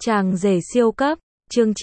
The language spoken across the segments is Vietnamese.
Chàng rể siêu cấp, chương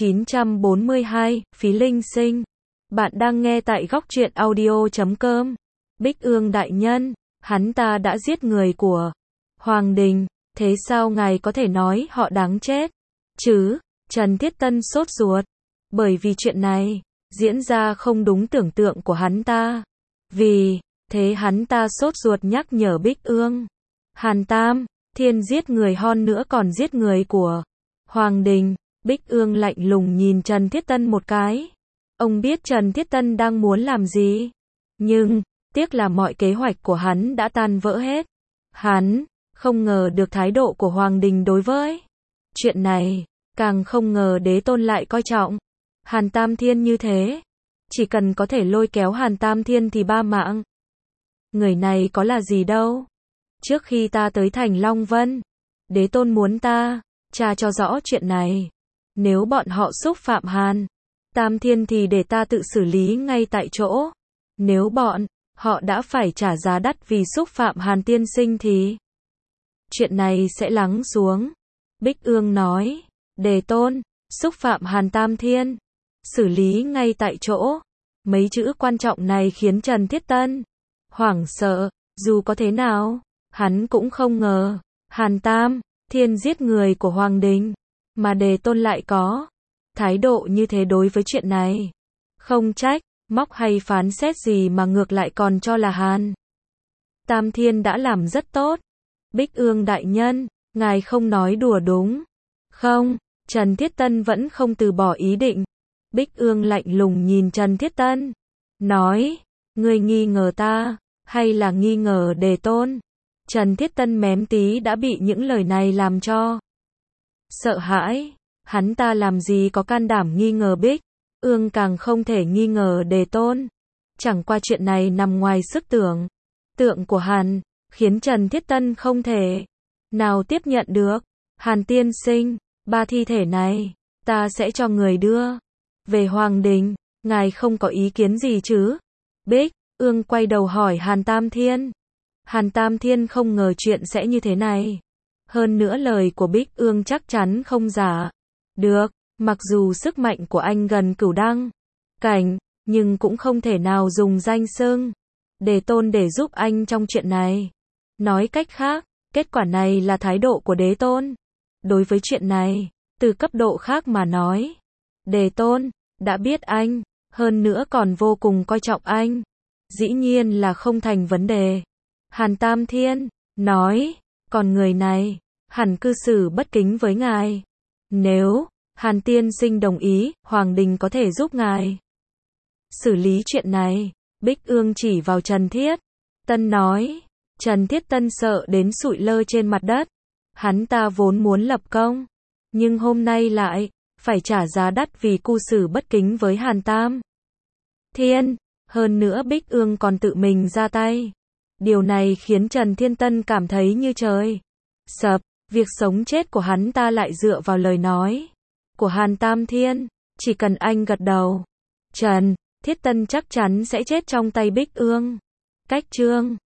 942, Phí Linh Sinh. Bạn đang nghe tại góc truyện audio.com. Bích Ương đại nhân, hắn ta đã giết người của Hoàng Đình, thế sao ngài có thể nói họ đáng chết? Chứ, Trần Thiết Tân sốt ruột, bởi vì chuyện này diễn ra không đúng tưởng tượng của hắn ta. Vì thế hắn ta sốt ruột nhắc nhở Bích Ương. Hàn Tam Thiên giết người hơn nữa còn giết người của Hoàng Đình. Bích Ương lạnh lùng nhìn Trần Thiết Tân một cái. Ông biết Trần Thiết Tân đang muốn làm gì, nhưng tiếc là mọi kế hoạch của hắn đã tan vỡ hết. Hắn không ngờ được thái độ của Hoàng Đình đối với chuyện này, càng không ngờ đế tôn lại coi trọng Hàn Tam Thiên như thế. Chỉ cần có thể lôi kéo Hàn Tam Thiên thì ba mạng. Người này có là gì đâu. Trước khi ta tới thành Long Vân, đế tôn muốn ta tra cho rõ chuyện này. Nếu bọn họ xúc phạm Hàn Tam Thiên thì để ta tự xử lý ngay tại chỗ. Nếu bọn họ đã phải trả giá đắt vì xúc phạm Hàn tiên sinh thì chuyện này sẽ lắng xuống. Bích Ương nói, đề tôn, xúc phạm Hàn Tam Thiên, xử lý ngay tại chỗ. Mấy chữ quan trọng này khiến Trần Thiết Tân hoảng sợ. Dù có thế nào, hắn cũng không ngờ Hàn Tam Thiên giết người của Hoàng Đình, mà đề tôn lại có thái độ như thế đối với chuyện này. Không trách móc hay phán xét gì mà ngược lại còn cho là Hàn Tam Thiên đã làm rất tốt. Bích Ương đại nhân, ngài không nói đùa đúng không? Trần Thiết Tân vẫn không từ bỏ ý định. Bích Ương lạnh lùng nhìn Trần Thiết Tân, nói, ngươi nghi ngờ ta, hay là nghi ngờ đề tôn? Trần Thiết Tân mém tí đã bị những lời này làm cho sợ hãi. Hắn ta làm gì có can đảm nghi ngờ Bích Ương, càng không thể nghi ngờ đề tôn. Chẳng qua chuyện này nằm ngoài sức tưởng tượng của Hàn, khiến Trần Thiết Tân không thể nào tiếp nhận được. Hàn tiên sinh, ba thi thể này ta sẽ cho người đưa về Hoàng Đình, ngài không có ý kiến gì chứ? Bích Ương quay đầu hỏi Hàn Tam Thiên. Hàn Tam Thiên không ngờ chuyện sẽ như thế này. Hơn nữa lời của Bích Ương chắc chắn không giả được. Mặc dù sức mạnh của anh gần cửu đăng cảnh, nhưng cũng không thể nào dùng danh xưng đề tôn để giúp anh trong chuyện này. Nói cách khác, kết quả này là thái độ của đế tôn đối với chuyện này. Từ cấp độ khác mà nói, đề tôn đã biết anh, hơn nữa còn vô cùng coi trọng anh. Dĩ nhiên là không thành vấn đề. Hàn Tam Thiên nói, còn người này hẳn cư xử bất kính với ngài. Nếu Hàn tiên sinh đồng ý, Hoàng Đình có thể giúp ngài xử lý chuyện này. Bích Ương chỉ vào Trần Thiết Tân nói. Trần Thiết Tân sợ đến sụi lơ trên mặt đất. Hắn ta vốn muốn lập công, nhưng hôm nay lại phải trả giá đắt vì cư xử bất kính với Hàn Tam Thiên. Hơn nữa Bích Ương còn tự mình ra tay. Điều này khiến Trần Thiên Tân cảm thấy như trời sập. Việc sống chết của hắn ta lại dựa vào lời nói của Hàn Tam Thiên. Chỉ cần anh gật đầu, Trần Thiết Tân chắc chắn sẽ chết trong tay Bích Ương. Cách chương